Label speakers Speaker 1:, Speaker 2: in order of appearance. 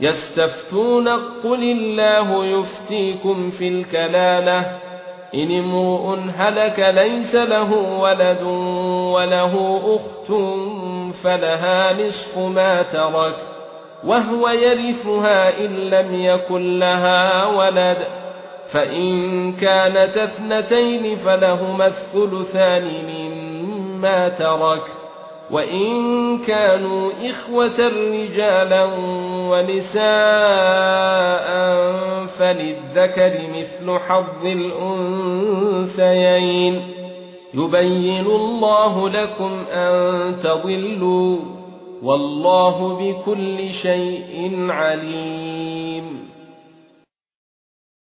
Speaker 1: يستفتونك قل الله يفتيكم في الكلالة إن امرؤ هلك ليس له ولد وله أخت فلها نصف ما ترك وهو يرثها إن لم يكن لها ولد فإن كانت اثنتين فلهما الثلثان مما ترك وإن كانوا إخوة رجالا ونساء فللذكر مثل حظ الأنثيين يبين الله لكم أن تضلوا والله بكل شيء عليم.